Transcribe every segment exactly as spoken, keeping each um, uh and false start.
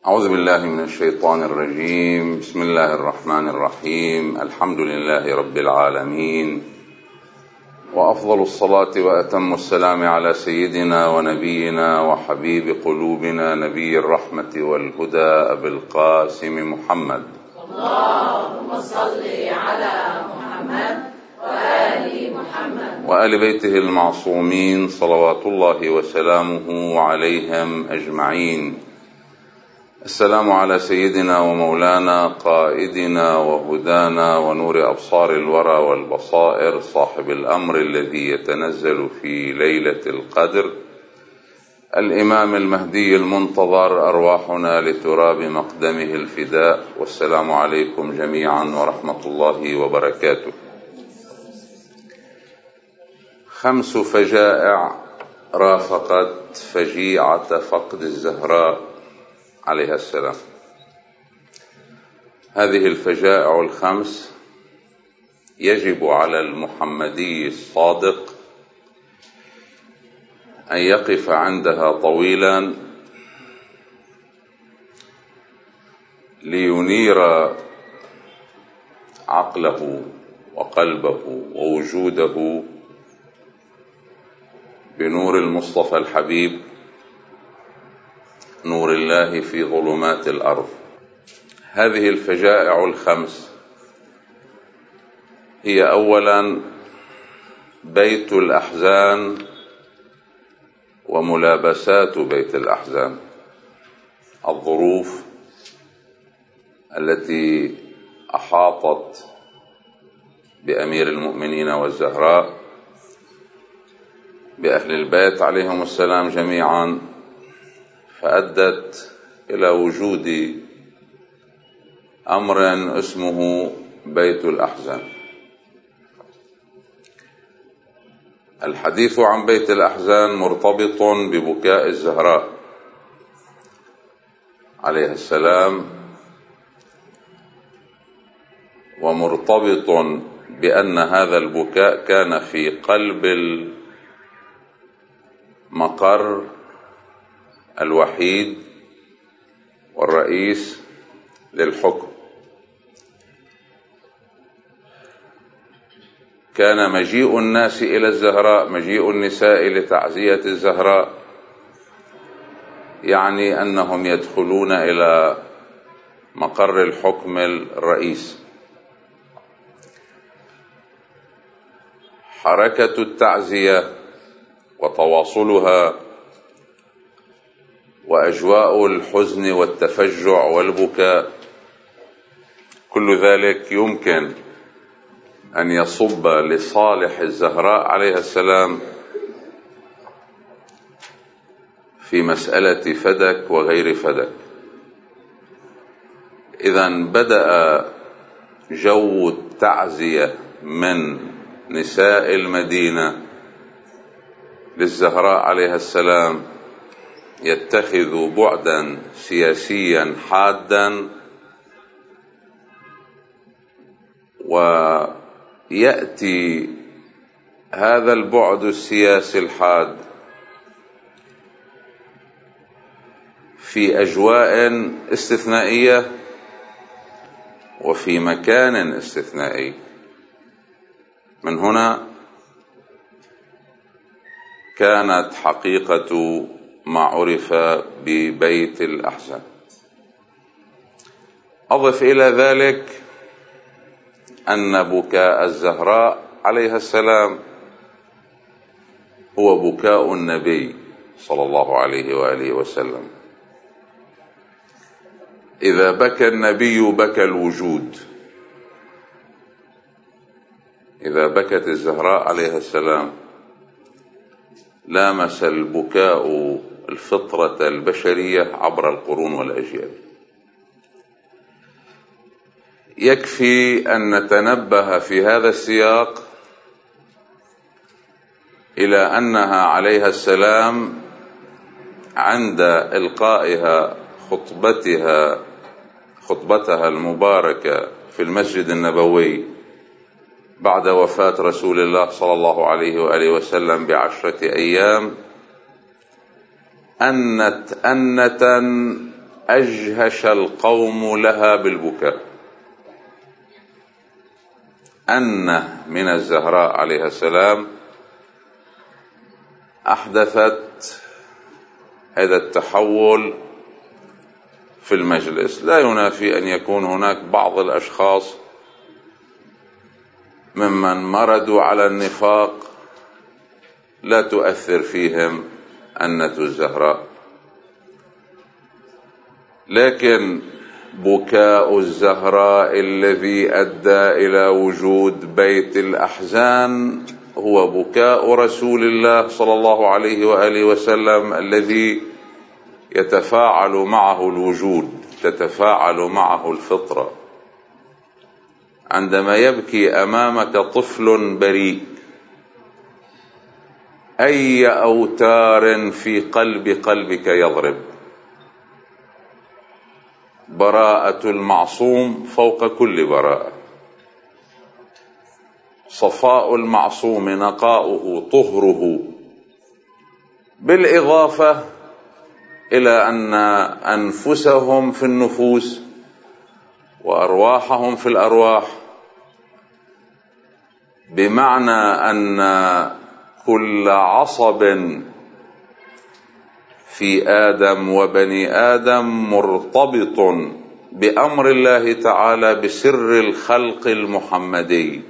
أعوذ بالله من الشيطان الرجيم. بسم الله الرحمن الرحيم. الحمد لله رب العالمين، وأفضل الصلاة وأتم السلام على سيدنا ونبينا وحبيب قلوبنا نبي الرحمة والهدى أبي القاسم محمد. اللهم صل على محمد وآل محمد وآل بيته المعصومين صلوات الله وسلامه عليهم أجمعين. السلام على سيدنا ومولانا قائدنا وهدانا ونور أبصار الورى والبصائر، صاحب الأمر الذي يتنزل في ليلة القدر، الإمام المهدي المنتظر، أرواحنا لتراب مقدمه الفداء. والسلام عليكم جميعا ورحمة الله وبركاته. خمس فجائع رافقت فجيعة فقد الزهراء عليها السلام. هذه الفجائع الخمس يجب على المحمدي الصادق أن يقف عندها طويلا لينير عقله وقلبه ووجوده بنور المصطفى الحبيب، نور الله في ظلمات الأرض. هذه الفجائع الخمس هي أولا بيت الأحزان وملابسات بيت الأحزان، الظروف التي أحاطت بأمير المؤمنين والزهراء بأهل البيت عليهم السلام جميعا، فأدت إلى وجود أمر اسمه بيت الأحزان. الحديث عن بيت الأحزان مرتبط ببكاء الزهراء عليها السلام، ومرتبط بأن هذا البكاء كان في قلب المقر الوحيد والرئيس للحكم. كان مجيء الناس إلى الزهراء، مجيء النساء لتعزية الزهراء، يعني أنهم يدخلون إلى مقر الحكم الرئيس. حركة التعزية وتواصلها وأجواء الحزن والتفجع والبكاء، كل ذلك يمكن أن يصب لصالح الزهراء عليها السلام في مسألة فدك وغير فدك. إذن بدأ جو التعزية من نساء المدينة للزهراء عليها السلام يتخذ بعدا سياسيا حادا، ويأتي هذا البعد السياسي الحاد في أجواء استثنائية وفي مكان استثنائي. من هنا كانت حقيقة ما عرف ببيت الأحزان. أضف إلى ذلك أن بكاء الزهراء عليها السلام هو بكاء النبي صلى الله عليه وآله وسلم. إذا بكى النبي بكى الوجود. إذا بكت الزهراء عليها السلام لامس البكاء الفطرة البشرية عبر القرون والأجيال. يكفي أن نتنبه في هذا السياق إلى أنها عليها السلام عند إلقائها خطبتها خطبتها المباركة في المسجد النبوي بعد وفاة رسول الله صلى الله عليه وآله وسلم بعشرة أيام، أنت أنة أجهش القوم لها بالبكاء أن من الزهراء عليها السلام أحدثت هذا التحول في المجلس. لا ينافي أن يكون هناك بعض الأشخاص ممن مردوا على النفاق لا تؤثر فيهم أنة الزهراء، لكن بكاء الزهراء الذي أدى إلى وجود بيت الأحزان هو بكاء رسول الله صلى الله عليه وآله وسلم الذي يتفاعل معه الوجود، تتفاعل معه الفطرة. عندما يبكي أمامك طفل بريء، أي أوتار في قلب قلبك يضرب؟ براءة المعصوم فوق كل براءة، صفاء المعصوم نقاؤه طهره، بالإضافة إلى أن أنفسهم في النفوس وأرواحهم في الأرواح، بمعنى أن كل عصب في آدم وبني آدم مرتبط بأمر الله تعالى بسر الخلق المحمدي،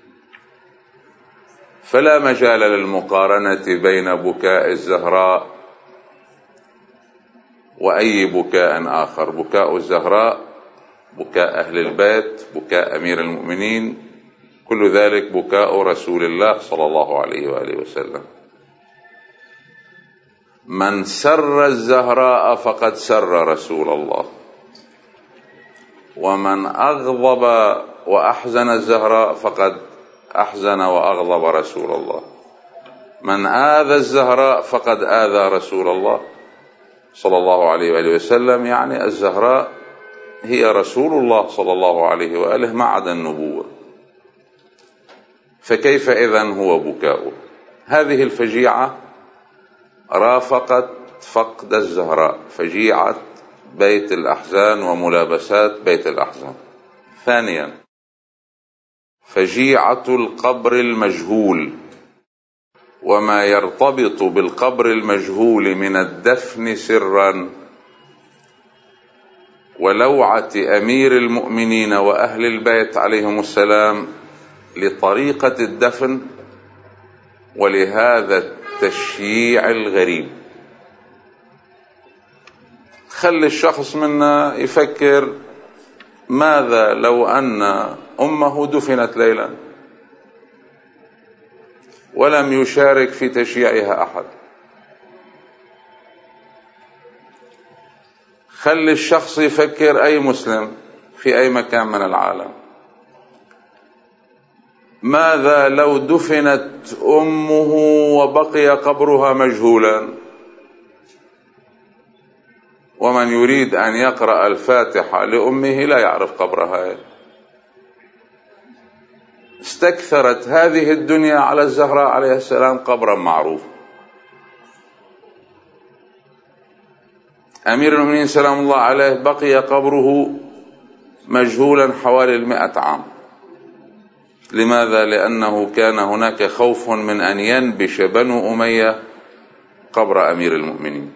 فلا مجال للمقارنة بين بكاء الزهراء وأي بكاء آخر. بكاء الزهراء، بكاء أهل البيت، بكاء أمير المؤمنين، كل ذلك بكاء رسول الله صلى الله عليه وآله وسلم. من سر الزهراء فقد سر رسول الله، ومن أغضب وأحزن الزهراء فقد أحزن وأغضب رسول الله. من آذى الزهراء فقد آذى رسول الله صلى الله عليه وآله وسلم. يعني الزهراء هي رسول الله صلى الله عليه وآله ما عدا النبوة، فكيف إذن هو بكاؤه؟ هذه الفجيعة رافقت فقد الزهراء، فجيعة بيت الأحزان وملابسات بيت الأحزان. ثانيا، فجيعة القبر المجهول وما يرتبط بالقبر المجهول من الدفن سرا، ولوعة أمير المؤمنين وأهل البيت عليهم السلام لطريقة الدفن ولهذا التشييع الغريب. خلي الشخص منا يفكر ماذا لو أن أمه دفنت ليلا ولم يشارك في تشييعها أحد؟ خلي الشخص يفكر، أي مسلم في أي مكان من العالم، ماذا لو دفنت أمه وبقي قبرها مجهولا، ومن يريد أن يقرأ الفاتحة لأمه لا يعرف قبرها؟ استكثرت هذه الدنيا على الزهراء عليه السلام قبرا معروف. أمير المؤمنين سلام الله عليه بقي قبره مجهولا حوالي المئة عام. لماذا؟ لأنه كان هناك خوف من أن ينبش بنو أمية قبر أمير المؤمنين.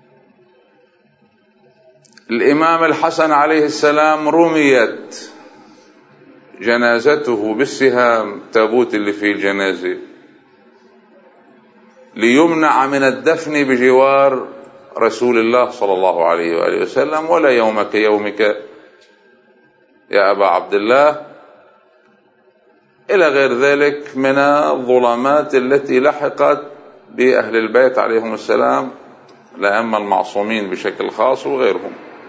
الإمام الحسن عليه السلام رميت جنازته بالسهام، تابوت اللي فيه الجنازة، ليمنع من الدفن بجوار رسول الله صلى الله عليه وآله وسلم. ولا يومك يومك يا أبا عبد الله، إلى غير ذلك من الظلمات التي لحقت بأهل البيت عليهم السلام، الأئمة المعصومين بشكل خاص وغيرهم.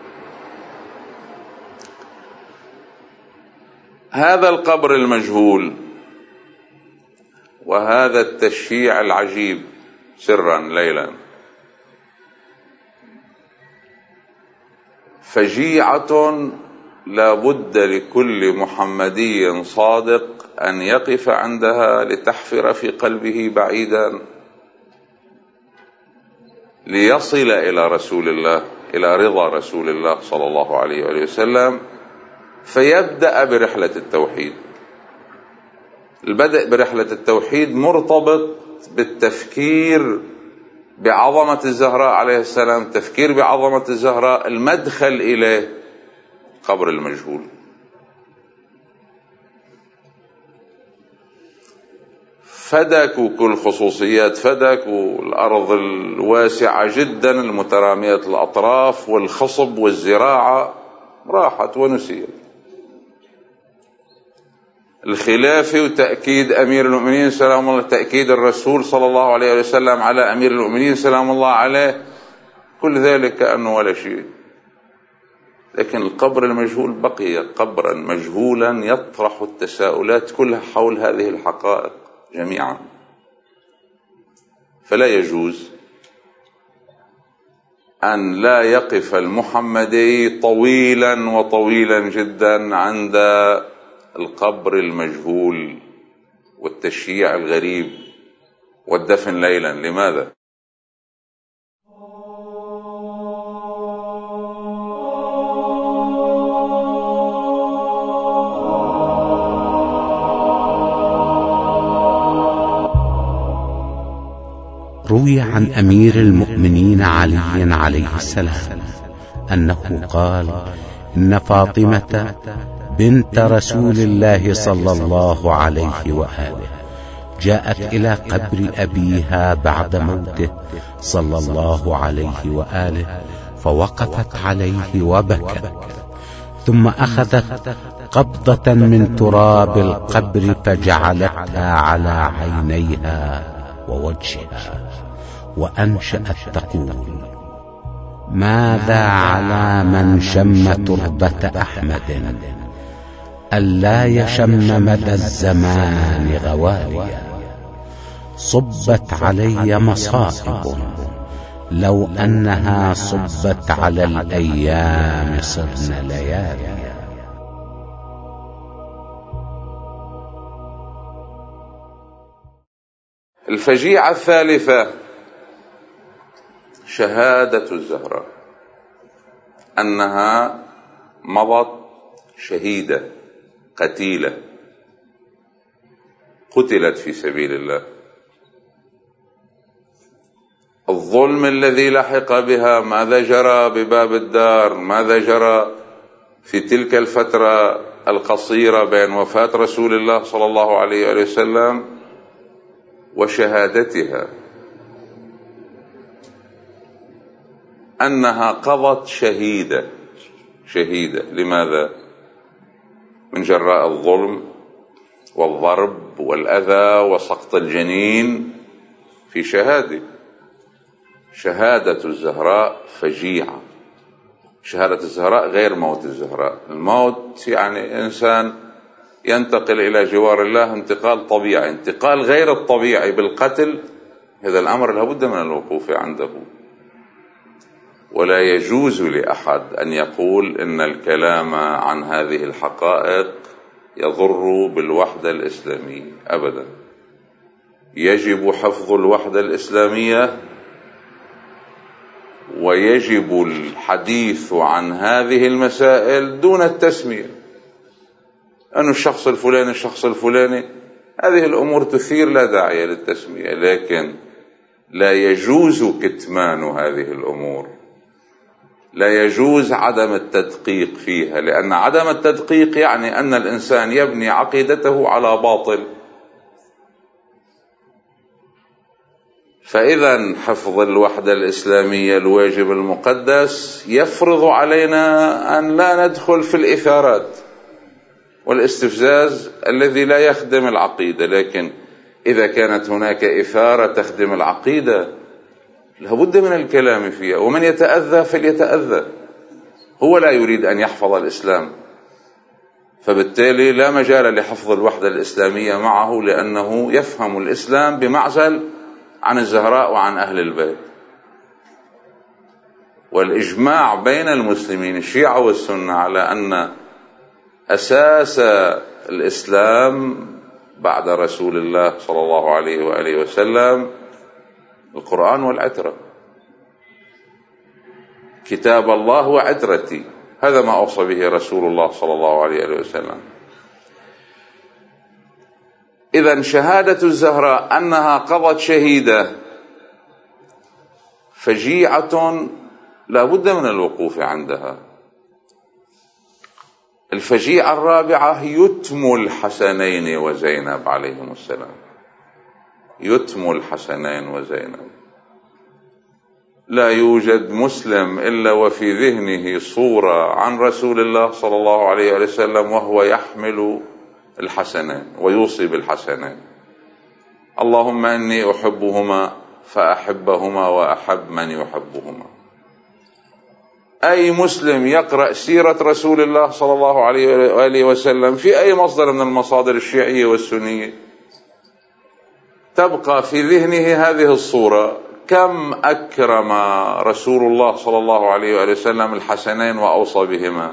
هذا القبر المجهول وهذا التشييع العجيب سرا ليلا فجيعة لا بد لكل محمدي صادق أن يقف عندها لتحفر في قلبه بعيدا ليصل إلى رسول الله إلى رضا رسول الله صلى الله عليه وآله وسلم، فيبدأ برحلة التوحيد. البدء برحلة التوحيد مرتبط بالتفكير بعظمة الزهراء عليه السلام، تفكير بعظمة الزهراء، المدخل إليه قبر المجهول. فدك وكل خصوصيات فدك، والأرض الواسعة جدا المترامية الأطراف والخصب والزراعة راحت ونسيت. الخلافة وتأكيد أمير المؤمنين سلام الله، تأكيد الرسول صلى الله عليه وسلم على أمير المؤمنين سلام الله عليه، كل ذلك كأنه ولا شيء. لكن القبر المجهول بقي قبرا مجهولا يطرح التساؤلات كلها حول هذه الحقائق جميعا. فلا يجوز أن لا يقف المحمدي طويلا وطويلا جدا عند القبر المجهول والتشييع الغريب والدفن ليلا. لماذا؟ روي عن أمير المؤمنين علي عليه السلام أنه قال: إن فاطمة بنت رسول الله صلى الله عليه وآله جاءت إلى قبر أبيها بعد موته صلى الله عليه وآله، فوقفت عليه وبكت، ثم أخذت قبضة من تراب القبر فجعلتها على عينيها ووجهها، وأنشأت تقول: ماذا على من شم تربة أحمد ألا يشم مدى الزمان غواليا، صبت علي مصائب لو أنها صبت على الأيام صرن لياليا. الفجيعة الثالثة شهادة الزهراء أنها مضت شهيدة قتيلة، قتلت في سبيل الله. الظلم الذي لحق بها، ماذا جرى بباب الدار، ماذا جرى في تلك الفترة القصيرة بين وفاة رسول الله صلى الله عليه وسلم وشهادتها، أنها قضت شهيدة شهيدة. لماذا؟ من جراء الظلم والضرب والأذى وسقط الجنين في شهادة. شهادة الزهراء فجيعة. شهادة الزهراء غير موت الزهراء. الموت يعني إنسان ينتقل إلى جوار الله انتقال طبيعي، انتقال غير الطبيعي بالقتل، هذا الأمر لابد من الوقوف عنده. ولا يجوز لأحد أن يقول إن الكلام عن هذه الحقائق يضر بالوحدة الإسلامية أبدا. يجب حفظ الوحدة الإسلامية، ويجب الحديث عن هذه المسائل دون التسمية، أن الشخص الفلاني الشخص الفلاني، هذه الأمور تثير لا داعي للتسمية. لكن لا يجوز كتمان هذه الأمور، لا يجوز عدم التدقيق فيها، لأن عدم التدقيق يعني أن الإنسان يبني عقيدته على باطل. فإذا حفظ الوحدة الإسلامية الواجب المقدس يفرض علينا أن لا ندخل في الإثارات والاستفزاز الذي لا يخدم العقيدة. لكن إذا كانت هناك إثارة تخدم العقيدة لابد من الكلام فيها، ومن يتأذى فليتأذى، هو لا يريد أن يحفظ الإسلام، فبالتالي لا مجال لحفظ الوحدة الإسلامية معه، لأنه يفهم الإسلام بمعزل عن الزهراء وعن أهل البيت. والإجماع بين المسلمين الشيعة والسنة على أن أساس الإسلام بعد رسول الله صلى الله عليه وآله وسلم القرآن والعترة. كتاب الله وعترتي. هذا ما أوصى به رسول الله صلى الله عليه وسلم. إذن شهادة الزهراء أنها قضت شهيدة فجيعة لا بد من الوقوف عندها. الفجيعة الرابعة يتم الحسنين وزينب عليهم السلام. يتم الحسنين وزينب. لا يوجد مسلم إلا وفي ذهنه صورة عن رسول الله صلى الله عليه وسلم وهو يحمل الحسنين ويوصي بالحسنين. اللهم إني أحبهما فأحبهما وأحب من يحبهما. أي مسلم يقرأ سيرة رسول الله صلى الله عليه وآله وسلم في أي مصدر من المصادر الشيعية والسنية تبقى في ذهنه هذه الصورة: كم أكرم رسول الله صلى الله عليه وآله وسلم الحسنين وأوصى بهما.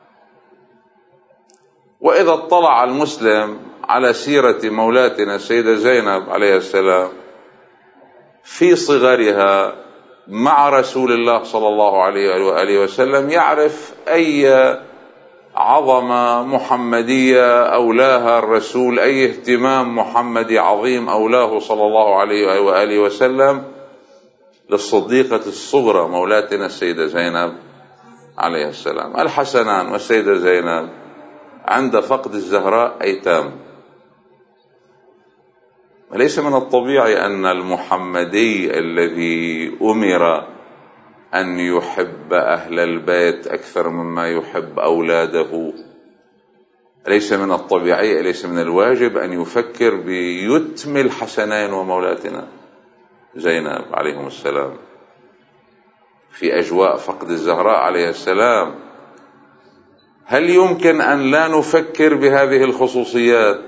وإذا اطلع المسلم على سيرة مولاتنا السيدة زينب عليه السلام في صغرها مع رسول الله صلى الله عليه وآله وسلم يعرف أي عظمة محمدية أولاها الرسول، أي اهتمام محمدي عظيم أولاه صلى الله عليه وآله وسلم للصديقة الصغرى مولاتنا السيدة زينب عليه السلام. الحسنان والسيدة زينب عند فقد الزهراء أيتام. وليس من الطبيعي أن المحمدي الذي أمر أن يحب أهل البيت أكثر مما يحب أولاده، ليس من الطبيعي، ليس من الواجب أن يفكر بيتم الحسنين ومولاتنا زينب عليهم السلام في أجواء فقد الزهراء عليه السلام. هل يمكن أن لا نفكر بهذه الخصوصيات؟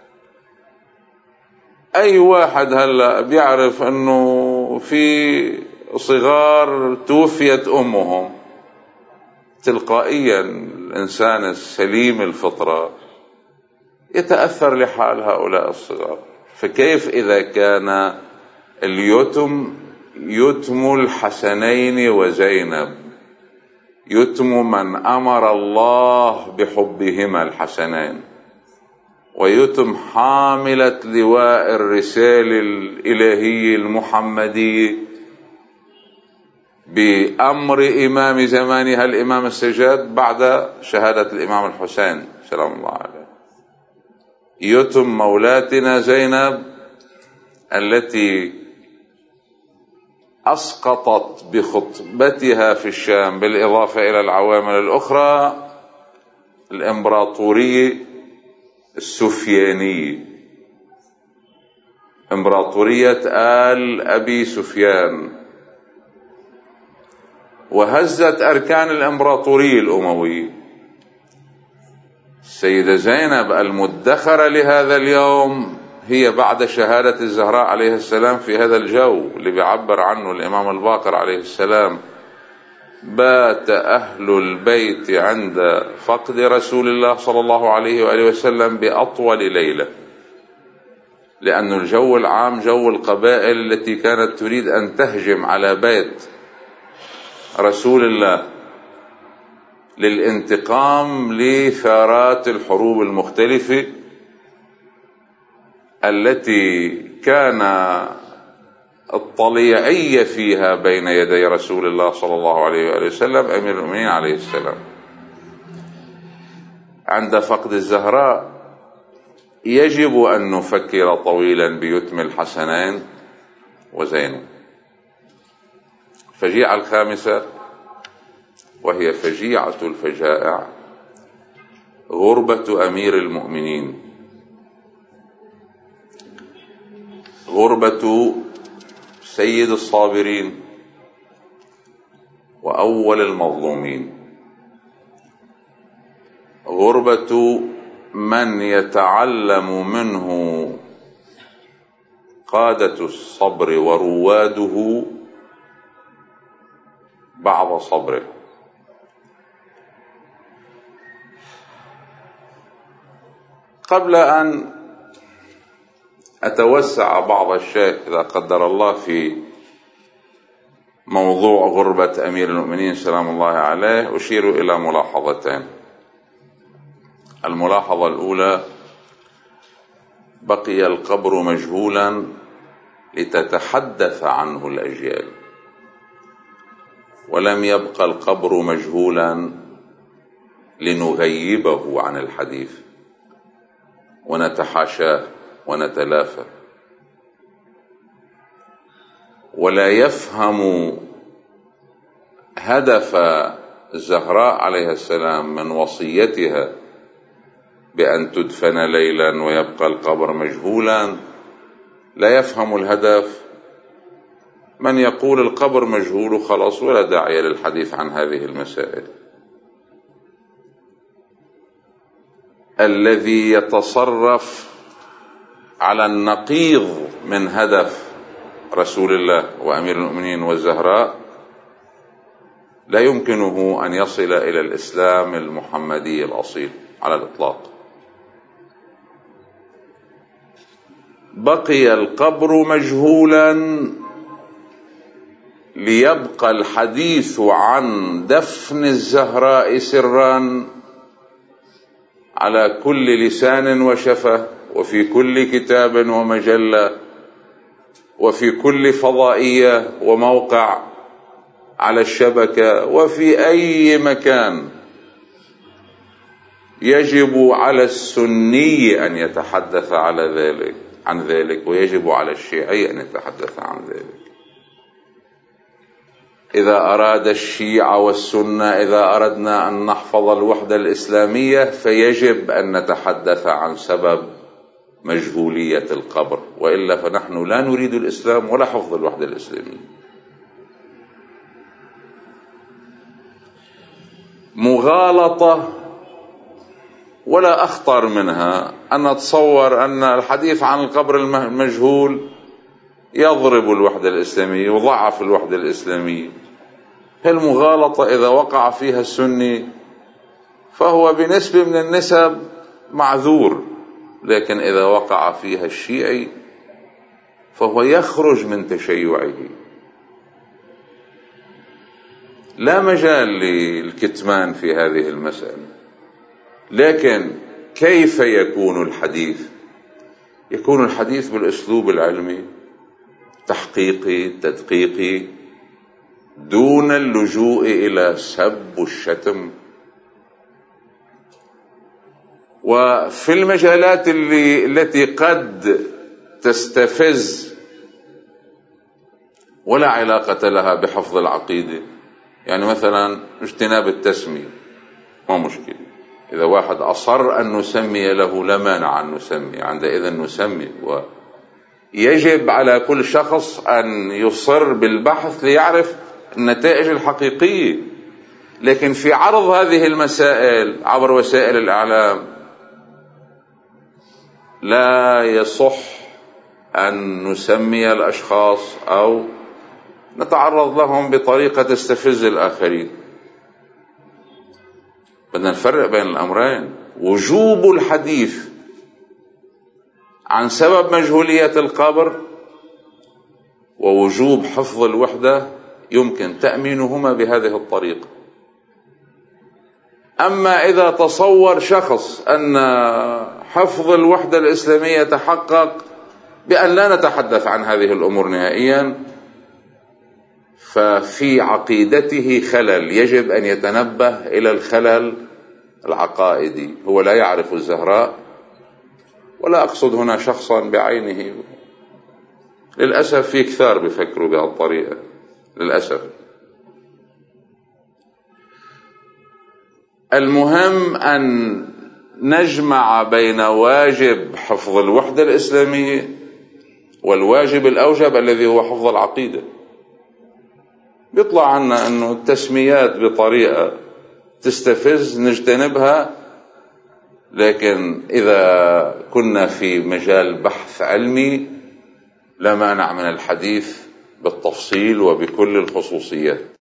أي واحد هلأ بيعرف أنه في صغار توفيت أمهم تلقائيا الإنسان السليم الفطرة يتأثر لحال هؤلاء الصغار. فكيف إذا كان اليتم يتم الحسنين وزينب، يتم من أمر الله بحبهما الحسنين، ويتم حاملة لواء الرسالة الإلهية المحمدية بأمر إمام زمانها الإمام السجاد بعد شهادة الإمام الحسين سلام الله عليه. يتم مولاتنا زينب التي أسقطت بخطبتها في الشام بالإضافة إلى العوامل الأخرى الإمبراطورية السفيانية، إمبراطورية آل أبي سفيان، وهزت أركان الإمبراطورية الأموية. السيدة زينب المدخرة لهذا اليوم هي بعد شهادة الزهراء عليه السلام في هذا الجو اللي بيعبر عنه الإمام الباقر عليه السلام: بات أهل البيت عند فقد رسول الله صلى الله عليه وآله وسلم بأطول ليلة، لأن الجو العام جو القبائل التي كانت تريد أن تهجم على بيت رسول الله للانتقام لثارات الحروب المختلفة التي كان الطليعية فيها بين يدي رسول الله صلى الله عليه وآله وسلم أمير المؤمنين عليه السلام. عند فقد الزهراء يجب أن نفكر طويلا بيتم الحسنين وزينب. الفجيعة الخامسة وهي فجيعة الفجائع غربة أمير المؤمنين، غربة سيد الصابرين وأول المظلومين، غربة من يتعلم منه قادة الصبر ورواده بعض صبره. قبل أن أتوسع بعض الشيء إذا قدر الله في موضوع غربة أمير المؤمنين سلام الله عليه أشير إلى ملاحظتين. الملاحظة الأولى: بقي القبر مجهولا لتتحدث عنه الأجيال، ولم يبقى القبر مجهولا لنغيبه عن الحديث ونتحاشاه ونتلافى. ولا يفهم هدف الزهراء عليه السلام من وصيتها بأن تدفن ليلا ويبقى القبر مجهولا، لا يفهم الهدف من يقول القبر مجهول خلاص ولا داعي للحديث عن هذه المسائل. الذي يتصرف على النقيض من هدف رسول الله وأمير المؤمنين والزهراء لا يمكنه أن يصل إلى الإسلام المحمدي الأصيل على الإطلاق. بقي القبر مجهولا ليبقى الحديث عن دفن الزهراء سرا على كل لسان وشفة، وفي كل كتاب ومجلة، وفي كل فضائية وموقع على الشبكة، وفي أي مكان. يجب على السني أن يتحدث على ذلك عن ذلك، ويجب على الشيعي أن يتحدث عن ذلك. إذا أراد الشيعة والسنة، إذا أردنا أن نحفظ الوحدة الإسلامية، فيجب أن نتحدث عن سبب مجهولية القبر، وإلا فنحن لا نريد الإسلام ولا حفظ الوحدة الإسلامية. مغالطة ولا أخطر منها أن نتصور أن الحديث عن القبر المجهول يضرب الوحدة الإسلامية وضعف الوحدة الإسلامية. المغالطة إذا وقع فيها السني فهو بنسبة من النسب معذور، لكن إذا وقع فيها الشيعي فهو يخرج من تشيعه. لا مجال للكتمان في هذه المسألة. لكن كيف يكون الحديث؟ يكون الحديث بالأسلوب العلمي، تحقيقي تدقيقي، دون اللجوء إلى سب والشتم. وفي المجالات اللي التي قد تستفز ولا علاقة لها بحفظ العقيدة، يعني مثلا اجتناب التسمية ما مشكلة، إذا واحد أصر أن نسمي له لا مانع أن نسمي، عندئذ نسمي. ويجب على كل شخص أن يصر بالبحث ليعرف النتائج الحقيقية. لكن في عرض هذه المسائل عبر وسائل الإعلام لا يصح أن نسمي الأشخاص أو نتعرض لهم بطريقة تستفز الآخرين. بدنا نفرق بين الأمرين: وجوب الحديث عن سبب مجهولية القبر، ووجوب حفظ الوحدة يمكن تأمينهما بهذه الطريقة. أما إذا تصور شخص أن حفظ الوحدة الإسلامية يتحقق بأن لا نتحدث عن هذه الأمور نهائيا، ففي عقيدته خلل، يجب أن يتنبه إلى الخلل العقائدي. هو لا يعرف الزهراء، ولا أقصد هنا شخصا بعينه، للأسف في كثار بيفكروا بهالطريقة للأسف. المهم أن نجمع بين واجب حفظ الوحدة الإسلامية والواجب الأوجب الذي هو حفظ العقيدة. بيطلع عنا أنه التسميات بطريقة تستفز نجتنبها، لكن إذا كنا في مجال بحث علمي لا مانع من الحديث بالتفصيل وبكل الخصوصيات.